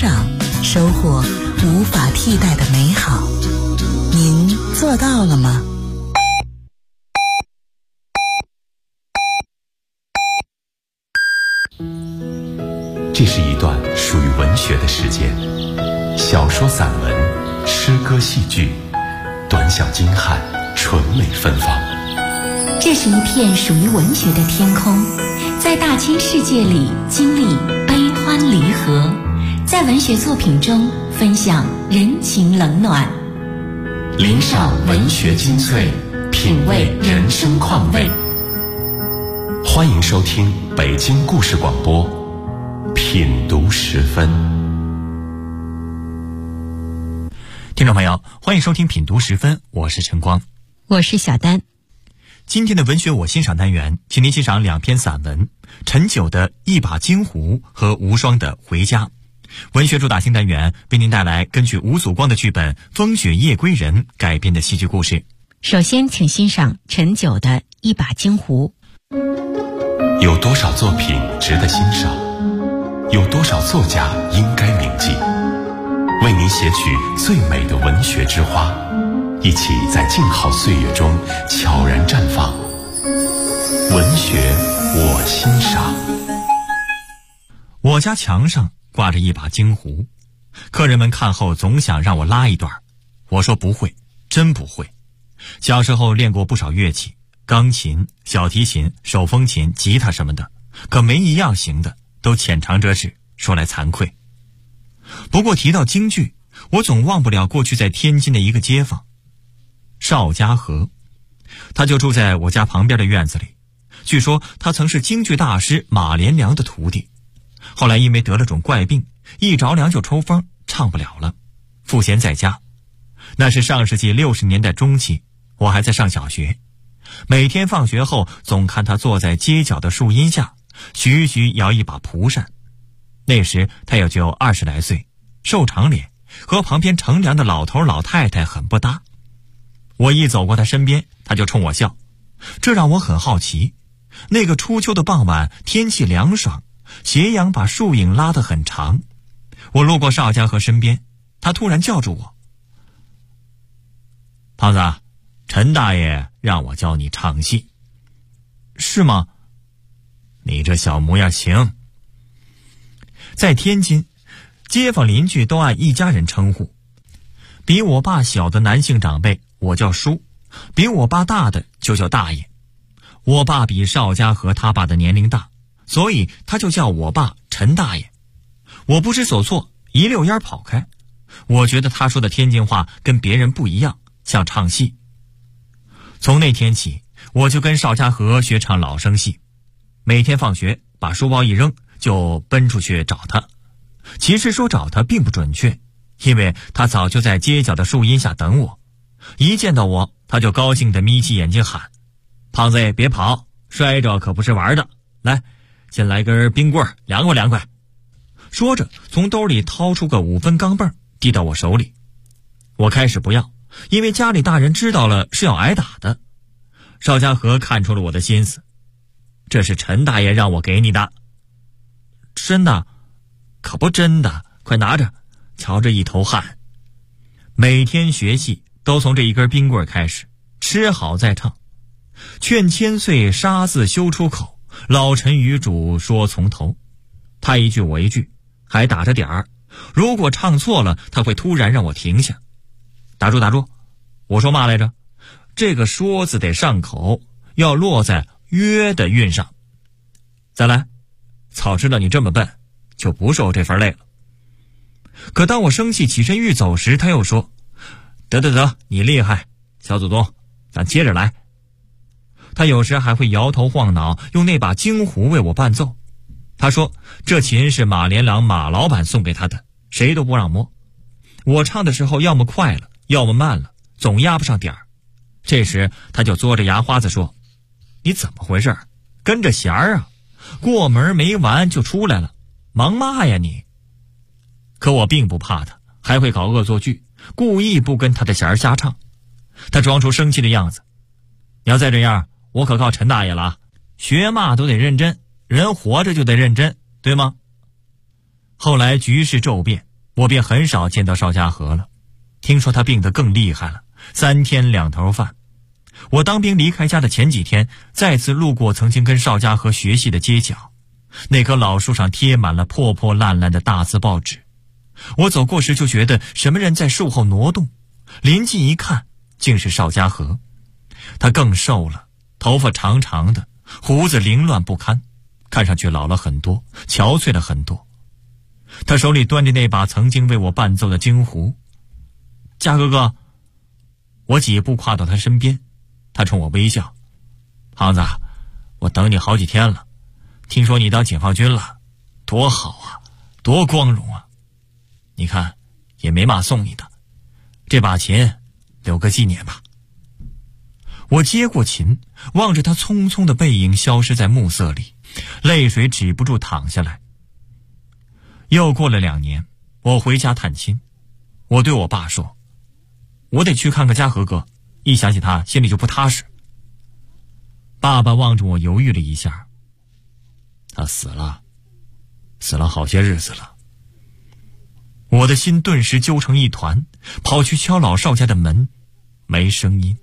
长，收获无法替代的美好。您做到了吗？ 这是一段属于文学的时间，小说、散文、诗歌、戏剧，短小精悍，纯美芬芳。 这是一片属于文学的天空，在大千世界里经历悲欢离合，在文学作品中分享人情冷暖， 聆赏文学精粹，品味人生况味。欢迎收听北京故事广播品读时分。 听众朋友，欢迎收听品读时分，我是陈光， 我是小丹。 今天的文学我欣赏单元，请您欣赏两篇散文，陈九的《一把金壶》和无双的《回家》。文学主打新单元为您带来根据吴祖光的剧本《风雪夜归人》改编的戏剧故事。 首先请欣赏陈九的《一把金壶》。 有多少作品值得欣赏？有多少作家应该铭记？为您写取最美的文学之花，一起在静好岁月中悄然绽放。文学我欣赏。 我家墙上挂着一把金壶，客人们看后总想让我拉一段，我说不会，真不会。小时候练过不少乐器，钢琴、小提琴、手风琴、吉他什么的，可没一样行的，都浅尝辄止，说来惭愧。不过提到京剧，我总忘不了过去在天津的一个街坊邵家和，他就住在我家旁边的院子里。据说他曾是京剧大师马连良的徒弟，后来因为得了种怪病，一着凉就抽风，唱不了了，赋闲在家。那是上世纪60年代中期，我还在上小学，每天放学后总看他坐在街角的树荫下，徐徐摇一把蒲扇。那时他也就20来岁，瘦长脸，和旁边乘凉的老头老太太很不搭。我一走过他身边，他就冲我笑，这让我很好奇。那个初秋的傍晚，天气凉爽，斜阳把树影拉得很长。我路过邵家和身边，他突然叫住我：胖子，陈大爷让我教你唱戏。是吗？你这小模样行。在天津，街坊邻居都按一家人称呼，比我爸小的男性长辈我叫叔，比我爸大的就叫大爷。我爸比邵家和他爸的年龄大，所以他就叫我爸陈大爷。我不知所措，一溜烟跑开。我觉得他说的天津话跟别人不一样，像唱戏。从那天起，我就跟邵家和学唱老生戏，每天放学把书包一扔，就奔出去找他。其实说找他并不准确，因为他早就在街角的树荫下等我。一见到我，他就高兴地眯起眼睛喊：胖子别跑，摔着可不是玩的，来，先来根冰棍，凉快凉快。说着从兜里掏出个5分钢镚，递到我手里。我开始不要，因为家里大人知道了是要挨打的。邵家和看出了我的心思：这是陈大爷让我给你的。真的？可不真的，快拿着，瞧着一头汗。每天学戏都从这一根冰棍开始，吃好再唱。劝千岁杀字休出口，老臣与主说从头。他一句我一句，还打着点儿。如果唱错了，他会突然让我停下。打住打住，我说嘛来着？这个说字得上口，要落在约的韵上。再来，早知道你这么笨，就不受这份累了。可当我生气起身欲走时，他又说：得，你厉害，小祖宗，咱接着来。他有时还会摇头晃脑，用那把京胡为我伴奏。他说这琴是马连良马老板送给他的，谁都不让摸。我唱的时候要么快了，要么慢了，总压不上点儿。这时他就嘬着牙花子说：你怎么回事？跟着弦儿啊，过门没完就出来了，忙嘛呀你。可我并不怕他，还会搞恶作剧，故意不跟他的弦儿瞎唱。他装出生气的样子：你要再这样，我可靠陈大爷了啊！学嘛都得认真，人活着就得认真，对吗？后来局势骤变， 我便很少见到邵家河了。听说他病得更厉害了，3天2头饭。我当兵离开家的前几天，再次路过曾经跟邵家河学习的街角，那棵老树上贴满了破破烂烂的大字报纸。我走过时就觉得什么人在树后挪动，临近一看，竟是邵家河。他更瘦了，头发长长的，胡子凌乱不堪，看上去老了很多，憔悴了很多。他手里端着那把曾经为我伴奏的京胡。家哥哥，我几步跨到他身边，他冲我微笑。胖子，我等你好几天了，听说你当解放军了，多好啊，多光荣啊。你看，也没嘛送你的，这把琴留个纪念吧。我接过琴，望着他匆匆的背影消失在暮色里，泪水止不住淌下来。又过了2年，我回家探亲，我对我爸说，我得去看看家和哥，一想起他心里就不踏实。爸爸望着我犹豫了一下，他死了好些日子了。我的心顿时揪成一团，跑去敲老邵家的门，没声音。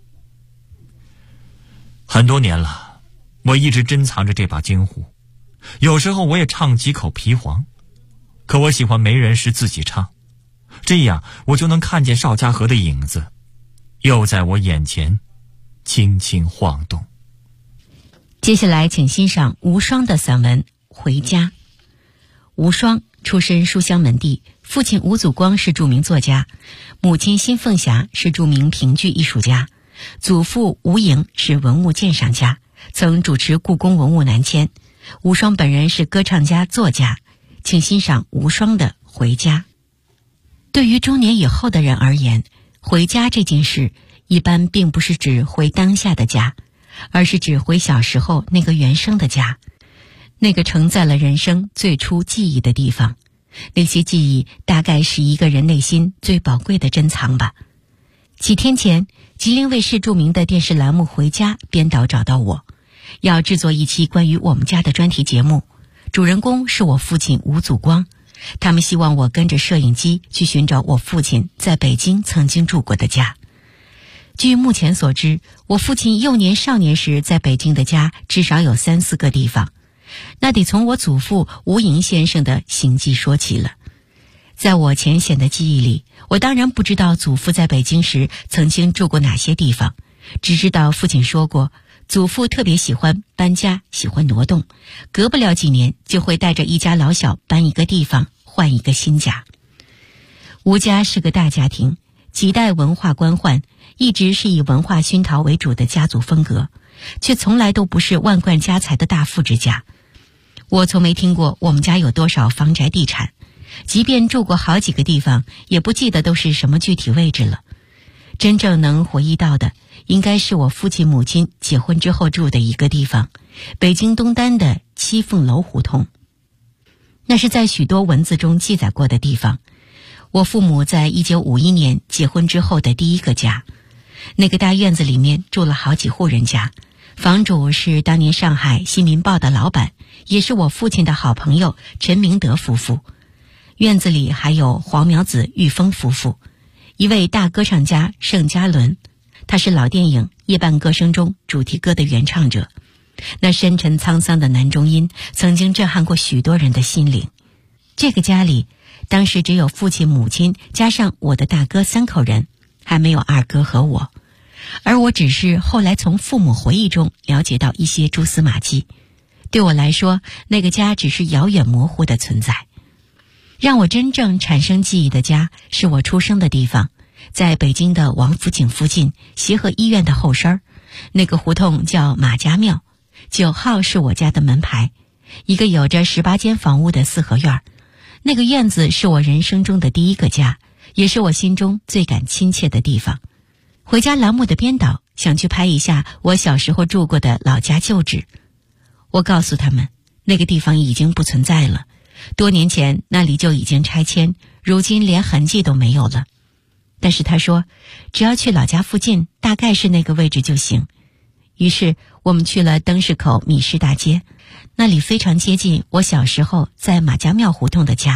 很多年了，我一直珍藏着这把京胡，有时候我也唱几口皮黄，可我喜欢没人时自己唱，这样我就能看见邵家河的影子，又在我眼前轻轻晃动。 接下来请欣赏无双的散文《回家》。无双出身书香门第，父亲吴祖光是著名作家，母亲辛凤霞是著名评剧艺术家，祖父吴莹是文物鉴赏家，曾主持故宫文物南迁。无双本人是歌唱家、作家，请欣赏无双的《回家》。对于中年以后的人而言，回家这件事一般并不是指回当下的家，而是指回小时候那个原生的家，那个承载了人生最初记忆的地方。那些记忆大概是一个人内心最宝贵的珍藏吧。几天前，吉林卫视著名的电视栏目《回家》编导找到我，要制作一期关于我们家的专题节目，主人公是我父亲吴祖光。他们希望我跟着摄影机去寻找我父亲在北京曾经住过的家。据目前所知，我父亲幼年少年时在北京的家至少有3、4个地方，那得从我祖父吴莹先生的行迹说起了。在我浅显的记忆里，我当然不知道祖父在北京时曾经住过哪些地方，只知道父亲说过，祖父特别喜欢搬家，喜欢挪动，隔不了几年就会带着一家老小搬一个地方，换一个新家。吴家是个大家庭，几代文化官宦，一直是以文化熏陶为主的家族风格，却从来都不是万贯家财的大富之家。我从没听过我们家有多少房宅地产，即便住过好几个地方，也不记得都是什么具体位置了。真正能回忆到的，应该是我父亲母亲结婚之后住的一个地方，北京东单的七凤楼胡同。那是在许多文字中记载过的地方，我父母在1951年结婚之后的第一个家。那个大院子里面住了好几户人家，房主是当年上海《新民报》的老板，也是我父亲的好朋友陈明德夫妇。院子里还有黄苗子、玉峰夫妇，一位大歌唱家盛嘉伦，他是老电影《夜半歌声》中主题歌的原唱者。那深沉沧桑的男中音曾经震撼过许多人的心灵。这个家里当时只有父亲、母亲加上我的大哥3口人，还没有二哥和我，而我只是后来从父母回忆中了解到一些蛛丝马迹。对我来说，那个家只是遥远模糊的存在。让我真正产生记忆的家是我出生的地方，在北京的王府井附近协和医院的后身，那个胡同叫马家庙，9号是我家的门牌，一个有着18间房屋的4合院。那个院子是我人生中的第一个家，也是我心中最感亲切的地方。回家栏目的编导想去拍一下我小时候住过的老家旧址，我告诉他们，那个地方已经不存在了，多年前那里就已经拆迁，如今连痕迹都没有了。但是他说，只要去老家附近，大概是那个位置就行。于是我们去了灯市口米市大街，那里非常接近我小时候在马家庙胡同的家，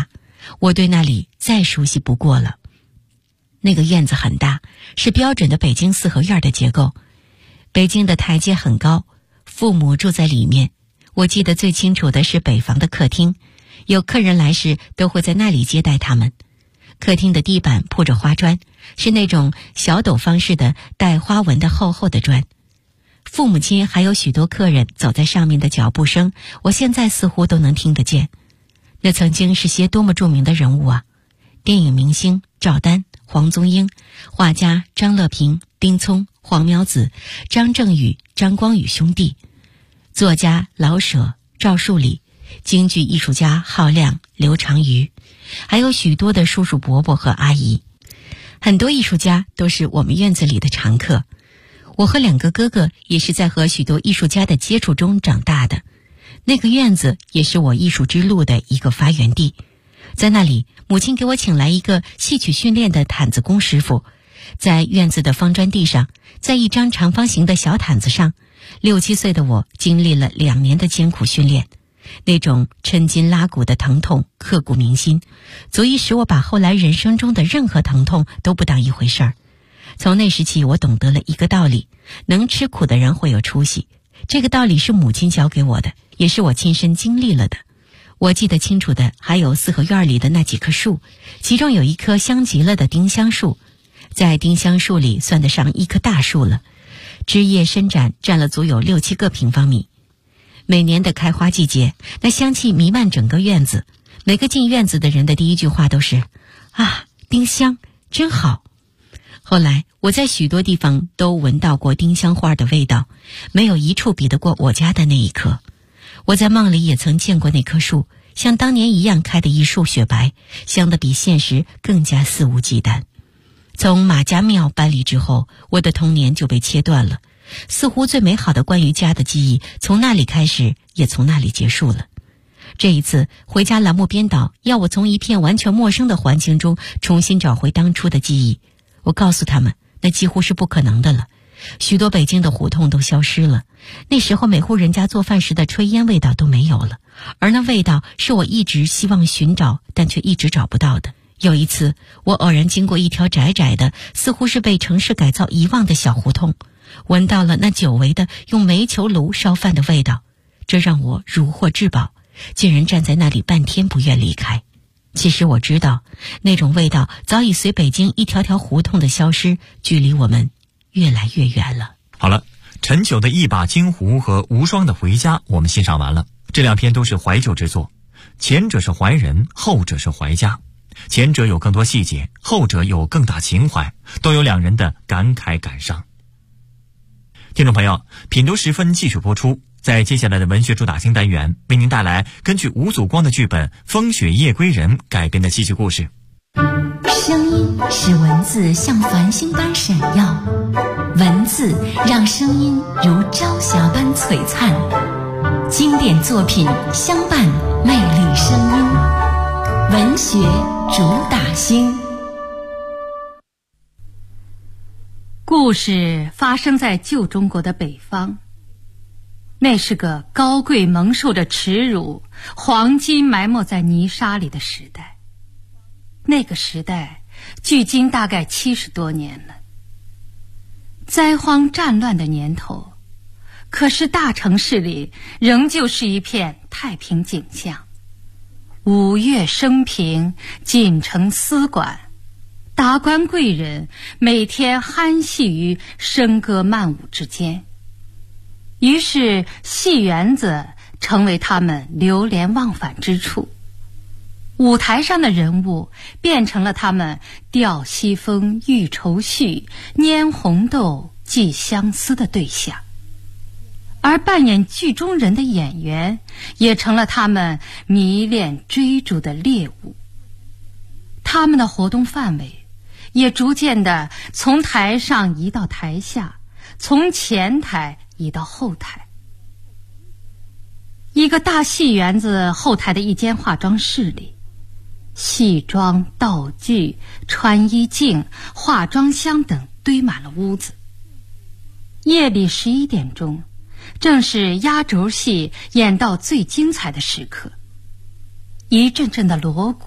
我对那里再熟悉不过了。那个院子很大，是标准的北京四合院的结构。北京的台阶很高，父母住在里面。我记得最清楚的是北房的客厅，有客人来时都会在那里接待他们。客厅的地板铺着花砖，是那种小斗方式的带花纹的厚厚的砖。父母亲还有许多客人走在上面的脚步声，我现在似乎都能听得见。那曾经是些多么著名的人物啊！电影明星赵丹、黄宗英，画家张乐平、丁聪、黄苗子、张正宇、张光宇兄弟，作家老舍、赵树理，京剧艺术家浩亮、刘长瑜，还有许多的叔叔伯伯和阿姨。很多艺术家都是我们院子里的常客。我和2个哥哥也是在和许多艺术家的接触中长大的。那个院子也是我艺术之路的一个发源地。在那里，母亲给我请来一个戏曲训练的毯子工师傅，在院子的方砖地上，在一张长方形的小毯子上，6、7岁的我经历了2年的艰苦训练。那种抻筋拉骨的疼痛刻骨铭心，足以使我把后来人生中的任何疼痛都不当一回事儿。从那时起，我懂得了一个道理：能吃苦的人会有出息。这个道理是母亲教给我的，也是我亲身经历了的。我记得清楚的还有四合院里的那几棵树，其中有一棵香极了的丁香树，在丁香树里算得上一棵大树了，枝叶伸展，占了足有6、7个平方米。每年的开花季节，那香气弥漫整个院子，每个进院子的人的第一句话都是：啊，丁香真好。后来我在许多地方都闻到过丁香花的味道，没有一处比得过我家的那一棵。我在梦里也曾见过那棵树，像当年一样开得一树雪白，香得比现实更加肆无忌惮。从马家庙搬离之后，我的童年就被切断了，似乎最美好的关于家的记忆从那里开始，也从那里结束了。这一次回家栏目编导要我从一片完全陌生的环境中重新找回当初的记忆，我告诉他们那几乎是不可能的了。许多北京的胡同都消失了，那时候每户人家做饭时的炊烟味道都没有了，而那味道是我一直希望寻找但却一直找不到的。有一次我偶然经过一条窄窄的似乎是被城市改造遗忘的小胡同，闻到了那久违的用煤球炉烧饭的味道，这让我如获至宝，竟然站在那里半天不愿离开。其实我知道那种味道早已随北京一条条胡同的消失，距离我们越来越远了。 好了，陈九的一把金壶和无双的回家我们欣赏完了。这2篇都是怀旧之作，前者是怀人，后者是怀家。前者有更多细节，后者有更大情怀，都有2人的感慨感伤。听众朋友，品读时分继续播出。在接下来的文学主打星单元，为您带来根据吴祖光的剧本《风雪夜归人》改编的戏剧故事。 声音使文字像繁星般闪耀，文字让声音如朝霞般璀璨。经典作品相伴魅力声音，文学主打星。 故事发生在旧中国的北方，那是个高贵蒙受着耻辱，黄金埋没在泥沙里的时代。那个时代距今大概70多年了。灾荒战乱的年头，可是大城市里仍旧是一片太平景象。五岳升平，锦城丝管，达官贵人每天酣戏于笙歌曼舞之间。于是戏园子成为他们流连忘返之处，舞台上的人物变成了他们吊西风、喻愁绪、拈红豆、寄相思的对象，而扮演剧中人的演员也成了他们迷恋追逐的猎物。他们的活动范围也逐渐地从台上移到台下，从前台移到后台。一个大戏园子后台的一间化妆室里，戏妆、道具、穿衣镜、化妆箱等堆满了屋子。夜里11点钟，正是压轴戏演到最精彩的时刻。一阵阵的锣鼓、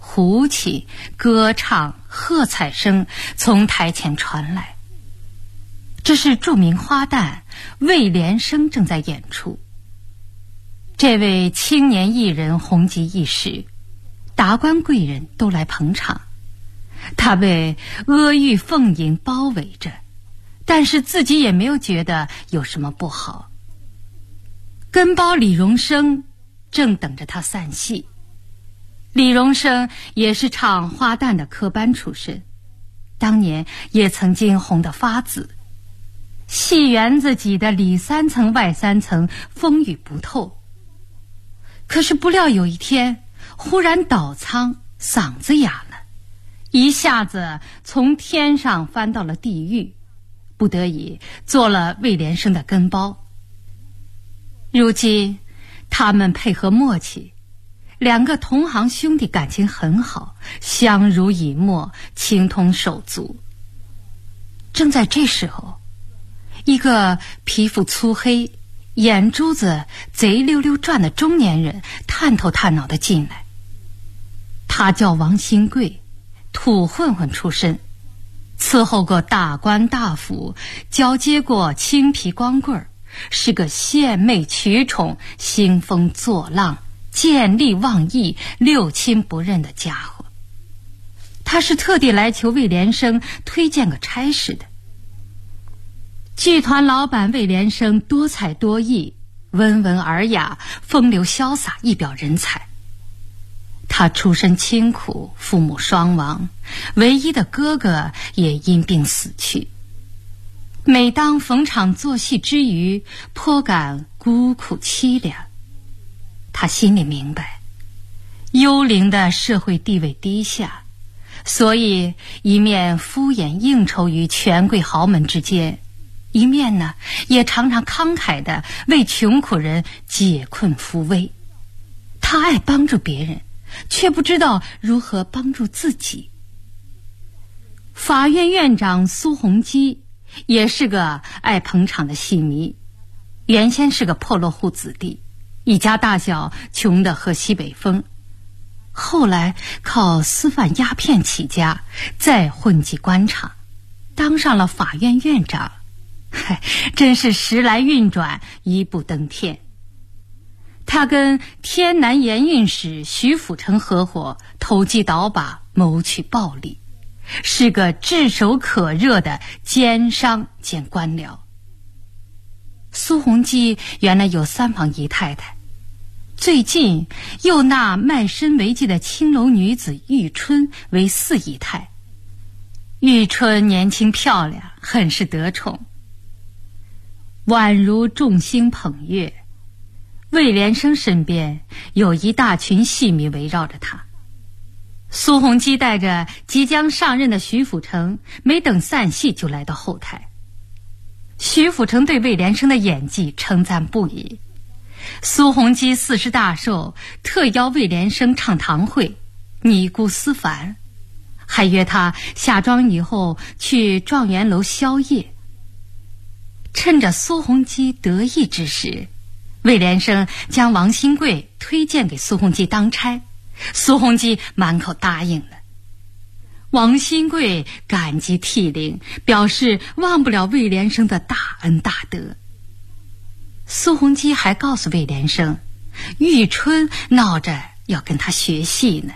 胡琴、歌唱、喝彩声从台前传来。这是著名花旦魏连生正在演出。这位青年艺人红极一时，达官贵人都来捧场。他被阿谀奉迎包围着，但是自己也没有觉得有什么不好。跟包李荣生正等着他散戏。李荣生也是唱花旦的科班出身，当年也曾经红得发紫。戏园子挤得里三层外三层，风雨不透。可是不料有一天忽然倒仓，嗓子哑了，一下子从天上翻到了地狱，不得已做了魏连生的跟包。如今他们配合默契，两个同行兄弟感情很好，相濡以沫，情同手足。正在这时候，一个皮肤粗黑、眼珠子贼溜溜转的中年人探头探脑地进来。他叫王新贵，土混混出身，伺候过大官大府，交接过青皮光棍，是个献媚取宠、兴风作浪、见利忘义、六亲不认的家伙。他是特地来求魏连生推荐个差事的。剧团老板魏连生多才多艺，温文尔雅，风流潇洒，一表人才。他出身清苦，父母双亡，唯一的哥哥也因病死去。每当逢场作戏之余，颇感孤苦凄凉。他心里明白，幽灵的社会地位低下，所以一面敷衍应酬于权贵豪门之间，一面呢也常常慷慨地为穷苦人解困扶危。他爱帮助别人，却不知道如何帮助自己。法院院长苏洪基也是个爱捧场的戏迷，原先是个破落户子弟，一家大小穷得喝西北风，后来靠私贩鸦片起家，再混迹官场，当上了法院院长。真是时来运转，一步登天。他跟天南盐运使徐辅成合伙，投机倒把，谋取暴利，是个炙手可热的奸商兼官僚。苏洪基原来有3房姨太太，最近又纳卖身为妓的青楼女子玉春为4姨太。玉春年轻漂亮，很是得宠，宛如众星捧月。魏连生身边有一大群戏迷围绕着他。苏洪基带着即将上任的徐辅成，没等散戏就来到后台。徐辅成对魏连生的演技称赞不已。苏洪基40大寿，特邀魏连生唱堂会，尼姑思凡，还约他下庄以后去状元楼宵夜。趁着苏洪基得意之时，魏连生将王新贵推荐给苏洪基当差，苏洪基满口答应了。王新贵感激涕零，表示忘不了魏连生的大恩大德。苏洪基还告诉魏连生，玉春闹着要跟他学戏呢。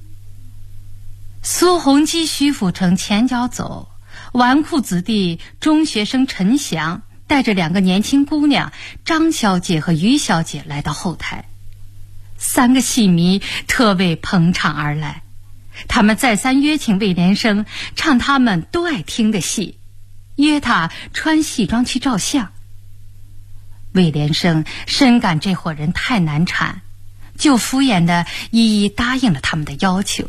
苏洪基、徐辅成前脚走，纨绔子弟中学生陈翔带着2个年轻姑娘张小姐和于小姐来到后台。3个戏迷特为捧场而来，他们再三约请魏连生唱他们都爱听的戏，约他穿戏装去照相。魏连生深感这伙人太难缠，就敷衍地一一答应了他们的要求。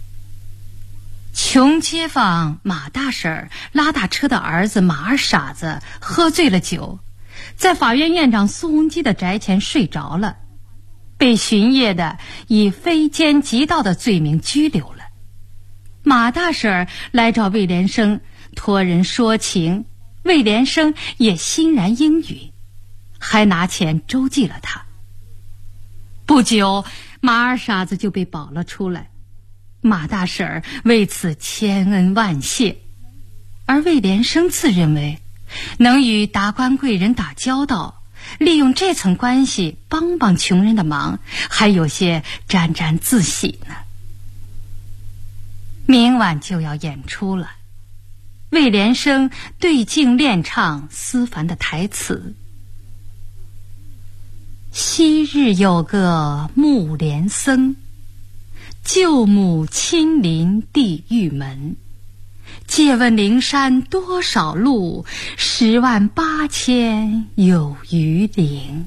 穷街坊马大婶拉大车的儿子马二傻子喝醉了酒，在法院院长苏洪基的宅前睡着了，被巡夜的以非奸即盗的罪名拘留了。马大婶来找魏连生托人说情，魏连生也欣然应允，还拿钱周济了他。不久，马二傻子就被保了出来。 马大婶儿为此千恩万谢，而魏连生自认为能与达官贵人打交道，利用这层关系帮帮穷人的忙，还有些沾沾自喜呢。明晚就要演出了，魏连生对镜练唱思凡的台词：昔日有个木莲僧，舅母亲临地狱门，借问灵山多少路，108000有余龄。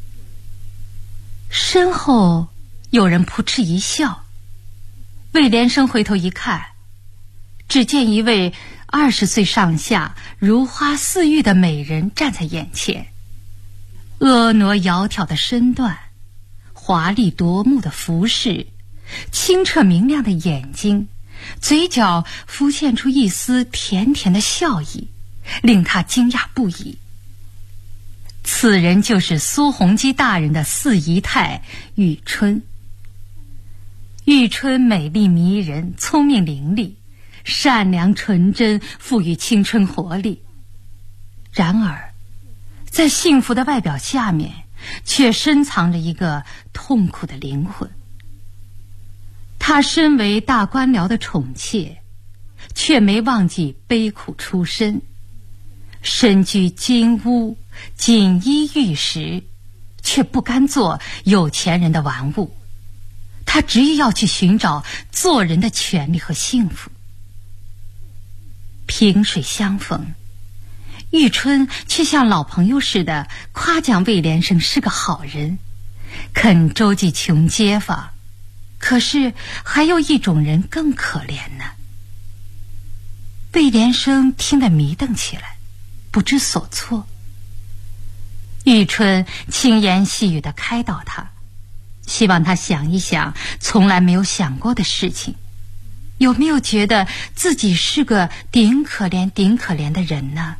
身后有人扑哧一笑，魏连生回头一看，只见一位20岁上下、如花似玉的美人站在眼前，婀娜窈窕的身段，华丽夺目的服饰，清澈明亮的眼睛，嘴角浮现出一丝甜甜的笑意，令他惊讶不已。此人就是苏弘基大人的四姨太玉春。玉春美丽迷人，聪明伶俐，善良纯真，富于青春活力。然而在幸福的外表下面，却深藏着一个痛苦的灵魂。他身为大官僚的宠妾，却没忘记悲苦出身，身居金屋，锦衣玉食，却不甘做有钱人的玩物。他执意要去寻找做人的权利和幸福。萍水相逢，玉春却像老朋友似的夸奖魏连生是个好人，肯周济穷街坊。可是还有一种人更可怜呢。魏连生听得迷瞪起来，不知所措。玉春轻言细语地开导他，希望他想一想从来没有想过的事情，有没有觉得自己是个顶可怜的人呢？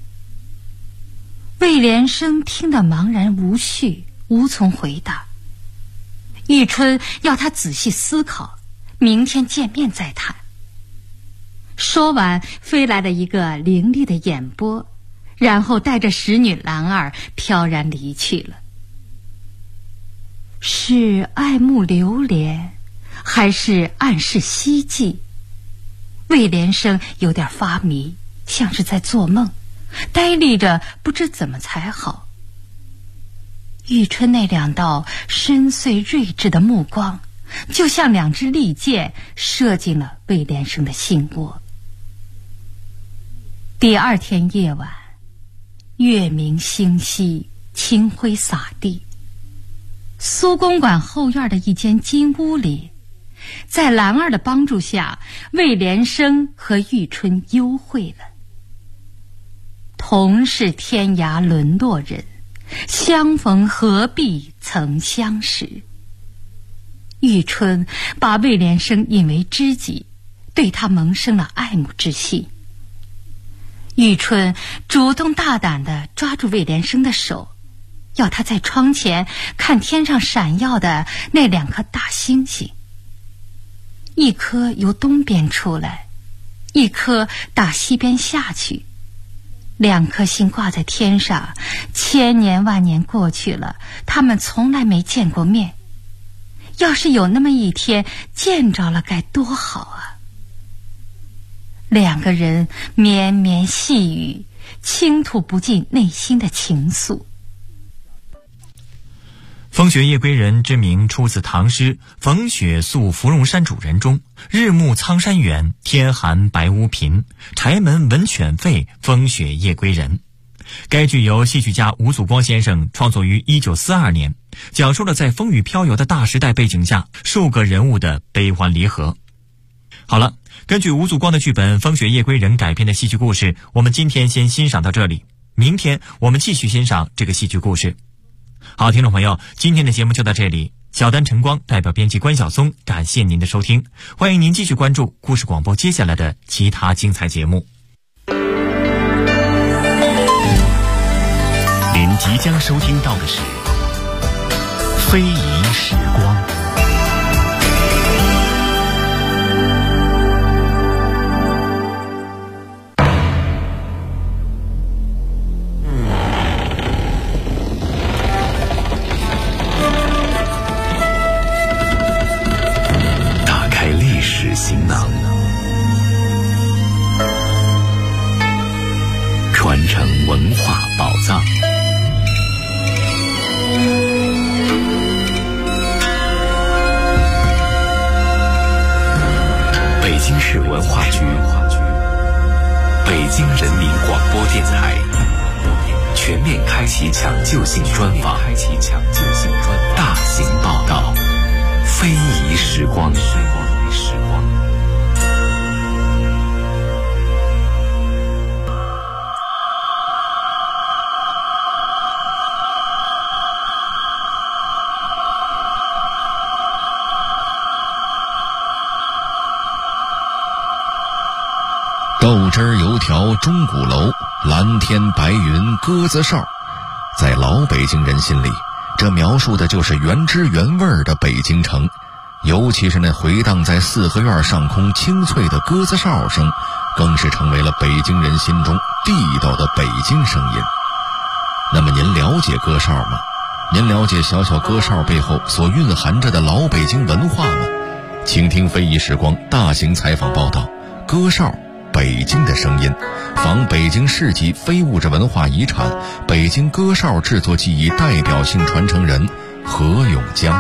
魏连生听得茫然无序，无从回答。玉春要他仔细思考，明天见面再谈。说完，飞来了一个凌厉的眼波，然后带着使女兰儿飘然离去了。是爱慕流连，还是暗示希冀？魏连生有点发迷，像是在做梦，呆立着不知怎么才好。玉春那2道深邃睿智的目光，就像2支利箭，射进了魏连生的心窝。第2天夜晚，月明星稀，清辉洒地。苏公馆后院的一间金屋里，在兰儿的帮助下，魏连生和玉春幽会了。同是天涯沦落人，相逢何必曾相识。玉春把魏连生引为知己，对他萌生了爱慕之心。玉春主动大胆地抓住魏连生的手，要他在窗前看天上闪耀的那2颗大星星，一颗由东边出来，一颗打西边下去。2颗星挂在天上，千年万年过去了，他们从来没见过面。要是有那么一天见着了，该多好啊！2个人绵绵细语，倾吐不尽内心的情愫。 风雪夜归人之名出自唐诗《逢雪宿芙蓉山主人》中，日暮苍山远，天寒白屋贫，柴门闻犬吠，风雪夜归人。该剧由戏剧家吴祖光先生创作于1942年，讲述了在风雨飘摇的大时代背景下数个人物的悲欢离合。好了，根据吴祖光的剧本《风雪夜归人》改编的戏剧故事，我们今天先欣赏到这里，明天我们继续欣赏这个戏剧故事。好，听众朋友，今天的节目就到这里。小丹晨光代表编辑关晓松，感谢您的收听，欢迎您继续关注故事广播接下来的其他精彩节目。 您即将收听到的是非遗时光。 北京市文化局、北京人民广播电台全面开启抢救性专访，大型报道，非遗时光。 豆汁儿油条钟鼓楼，蓝天白云鸽子哨。在老北京人心里，这描述的就是原汁原味的北京城，尤其是那回荡在四合院上空清脆的鸽子哨声，更是成为了北京人心中地道的北京声音。那么您了解鸽哨吗？您了解小小鸽哨背后所蕴含着的老北京文化吗？请听非遗时光大型采访报道，鸽哨北京的声音，访北京市级非物质文化遗产北京鸽哨制作技艺代表性传承人何永江。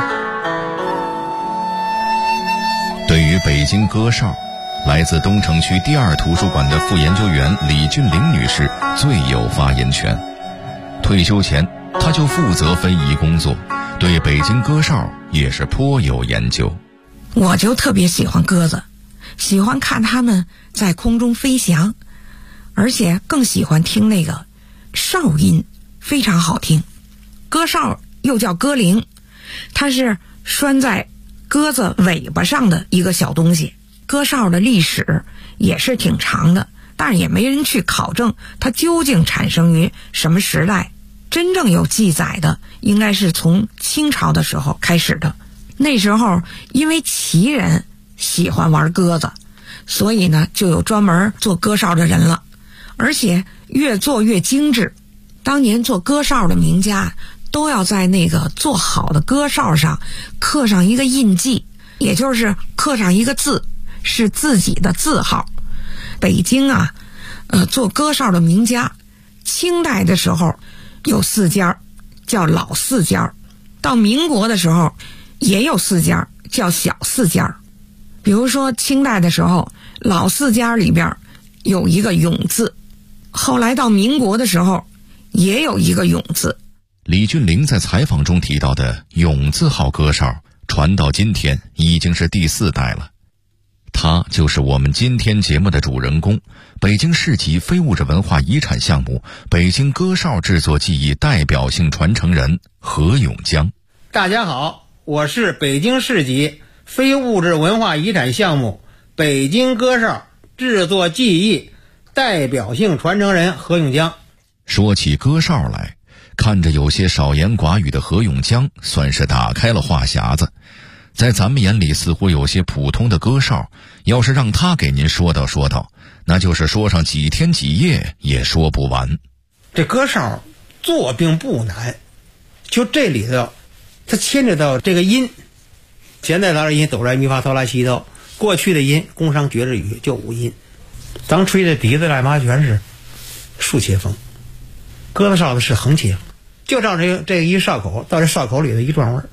对于北京鸽哨，来自东城区第2图书馆的副研究员李俊玲女士最有发言权。退休前，她就负责非遗工作，对北京鸽哨也是颇有研究。 我就特别喜欢鸽子，喜欢看它们在空中飞翔，而且更喜欢听那个哨音，非常好听。鸽哨又叫鸽铃，它是拴在鸽子尾巴上的一个小东西。鸽哨的历史也是挺长的，但是也没人去考证它究竟产生于什么时代。真正有记载的应该是从清朝的时候开始的。那时候因为旗人喜欢玩鸽子，所以呢就有专门做鸽哨的人了，而且越做越精致。当年做鸽哨的名家都要在那个做好的鸽哨上刻上一个印记，也就是刻上一个字，是自己的字号。北京啊，做鸽哨的名家，清代的时候有4家，叫老4家，到民国的时候也有4家，叫小4家。比如说清代的时候，老4家里边有一个永字，后来到民国的时候也有一个永字。 李俊玲在采访中提到的永字号鸽哨传到今天已经是第4代了。他就是我们今天节目的主人公，北京市级非物质文化遗产项目北京鸽哨制作技艺代表性传承人何永江。 大家好，我是北京市级非物质文化遗产项目北京鸽哨制作技艺代表性传承人何永江。 说起鸽哨来，看着有些少言寡语的何永江算是打开了话匣子。在咱们眼里似乎有些普通的鸽哨，要是让他给您说道说道，那就是说上几天几夜也说不完。 这鸽哨做并不难，就这里头它牵扯到这个音，现在咱的音哆来咪发嗦拉西哆，过去的音宫商角徵羽就5音，咱吹的笛子干嘛全是竖切风，鸽子哨子是横切风，就照这一哨口到这哨口里的一转弯，